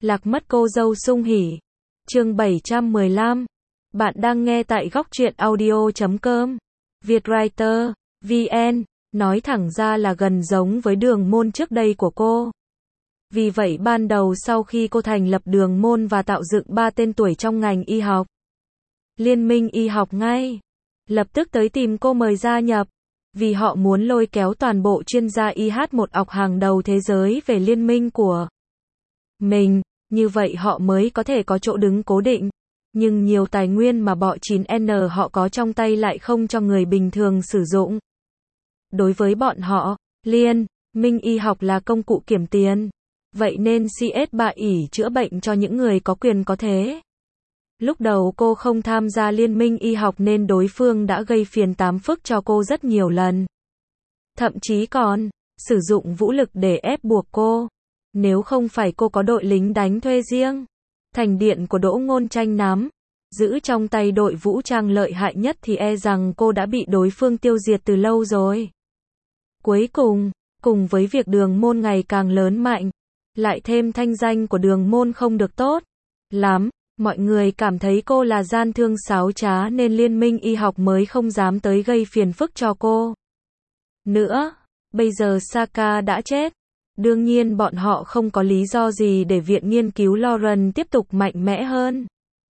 Lạc mất cô dâu sung hỉ. Chương 715. Bạn đang nghe tại góc truyện audio.com. Vietwriter, VN, nói thẳng ra là gần giống với đường môn trước đây của cô. Vì vậy ban đầu sau khi cô thành lập đường môn và tạo dựng 3 tên tuổi trong ngành y học, Liên minh y học ngay lập tức tới tìm cô mời gia nhập, vì họ muốn lôi kéo toàn bộ chuyên gia IH1 học hàng đầu thế giới về liên minh của mình, như vậy họ mới có thể có chỗ đứng cố định. Nhưng nhiều tài nguyên mà bọ 9N họ có trong tay lại không cho người bình thường sử dụng. Đối với bọn họ, Liên minh y học là công cụ kiểm tiền. Vậy nên CS3 ỷ chữa bệnh cho những người có quyền có thế. Lúc đầu cô không tham gia liên minh y học nên đối phương đã gây phiền tám phức cho cô rất nhiều lần. Thậm chí còn sử dụng vũ lực để ép buộc cô. Nếu không phải cô có đội lính đánh thuê riêng, thành điện của Đỗ Ngôn Tranh nắm giữ trong tay đội vũ trang lợi hại nhất thì e rằng cô đã bị đối phương tiêu diệt từ lâu rồi. Cuối cùng với việc đường môn ngày càng lớn mạnh, lại thêm thanh danh của đường môn không được tốt lắm, mọi người cảm thấy cô là gian thương xáo trá nên liên minh y học mới không dám tới gây phiền phức cho cô nữa. Bây giờ Saka đã chết, đương nhiên bọn họ không có lý do gì để viện nghiên cứu Lauren tiếp tục mạnh mẽ hơn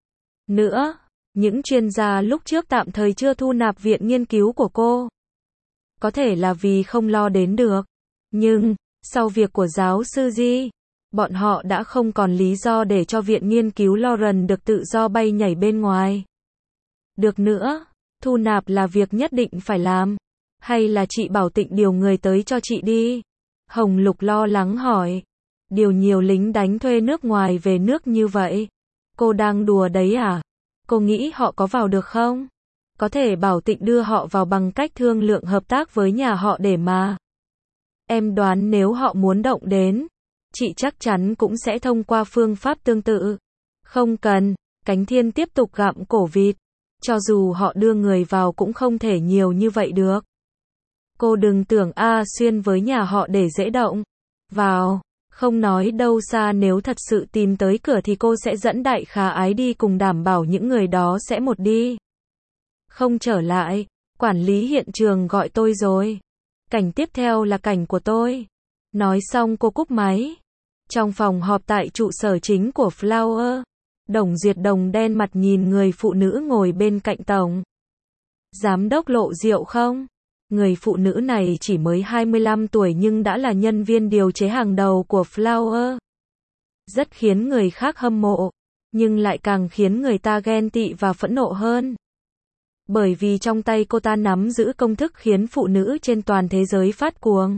nữa. Những chuyên gia lúc trước tạm thời chưa thu nạp viện nghiên cứu của cô, có thể là vì không lo đến được. Nhưng sau việc của giáo sư Ji, bọn họ đã không còn lý do để cho viện nghiên cứu Lauren được tự do bay nhảy bên ngoài được nữa. Thu nạp là việc nhất định phải làm, hay là chị bảo Tịnh điều người tới cho chị đi? Hồng Lục lo lắng hỏi. Điều nhiều lính đánh thuê nước ngoài về nước như vậy? Cô đang đùa đấy à? Cô nghĩ họ có vào được không? Có thể bảo Tịnh đưa họ vào bằng cách thương lượng hợp tác với nhà họ để mà. Em đoán nếu họ muốn động đến, chị chắc chắn cũng sẽ thông qua phương pháp tương tự. Không cần, Cánh Thiên tiếp tục gặm cổ vịt. Cho dù họ đưa người vào cũng không thể nhiều như vậy được. Cô đừng tưởng xuyên với nhà họ để dễ động vào. Không nói đâu xa, nếu thật sự tìm tới cửa thì cô sẽ dẫn Đại Khả Ái đi cùng, đảm bảo những người đó sẽ một đi không trở lại. Quản lý hiện trường gọi tôi rồi. Cảnh tiếp theo là cảnh của tôi. Nói xong cô cúp máy. Trong phòng họp tại trụ sở chính của Flower, Đồng Duyệt Đồng đen mặt nhìn người phụ nữ ngồi bên cạnh tổng giám đốc Lộ Diệu không? Người phụ nữ này chỉ mới 25 tuổi nhưng đã là nhân viên điều chế hàng đầu của Flower. Rất khiến người khác hâm mộ, nhưng lại càng khiến người ta ghen tị và phẫn nộ hơn. Bởi vì trong tay cô ta nắm giữ công thức khiến phụ nữ trên toàn thế giới phát cuồng.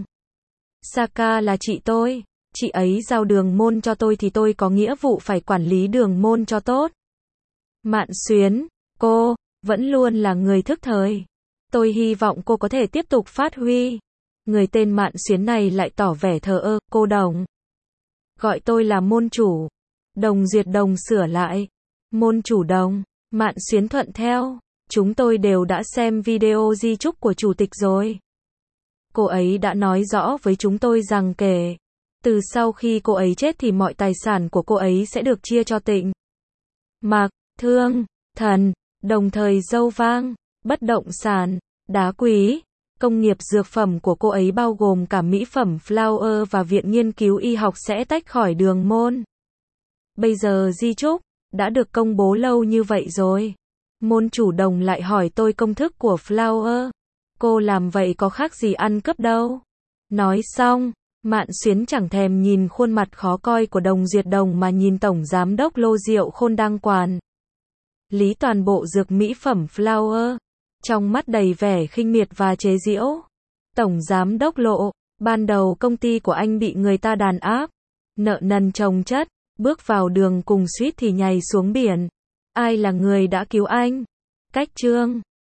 Saka là chị tôi, chị ấy giao đường môn cho tôi thì tôi có nghĩa vụ phải quản lý đường môn cho tốt. Mạn Xuyến, cô vẫn luôn là người thức thời. Tôi hy vọng cô có thể tiếp tục phát huy. Người tên Mạn Xuyến này lại tỏ vẻ thờ ơ. Cô Đồng, gọi tôi là môn chủ. Đồng Duyệt Đồng sửa lại. Môn chủ Đồng. Mạn Xuyến thuận theo. Chúng tôi đều đã xem video di chúc của chủ tịch rồi. Cô ấy đã nói rõ với chúng tôi rằng kể từ sau khi cô ấy chết thì mọi tài sản của cô ấy sẽ được chia cho Tịnh Mặc, Thương, Thần, đồng thời dâu vang, bất động sản, đá quý, công nghiệp dược phẩm của cô ấy bao gồm cả mỹ phẩm Flower và viện nghiên cứu y học sẽ tách khỏi đường môn. Bây giờ di chúc đã được công bố lâu như vậy rồi. Môn chủ Đồng lại hỏi tôi công thức của Flower. Cô làm vậy có khác gì ăn cướp đâu. Nói xong, Mạn Xuyến chẳng thèm nhìn khuôn mặt khó coi của Đồng Duyệt Đồng mà nhìn tổng giám đốc Lô Diệu Khôn đang quản lý toàn bộ dược mỹ phẩm Flower, trong mắt đầy vẻ khinh miệt và chế giễu. Tổng giám đốc Lộ, ban đầu công ty của anh bị người ta đàn áp, nợ nần chồng chất, bước vào đường cùng suýt thì nhảy xuống biển. Ai là người đã cứu anh? Cách chương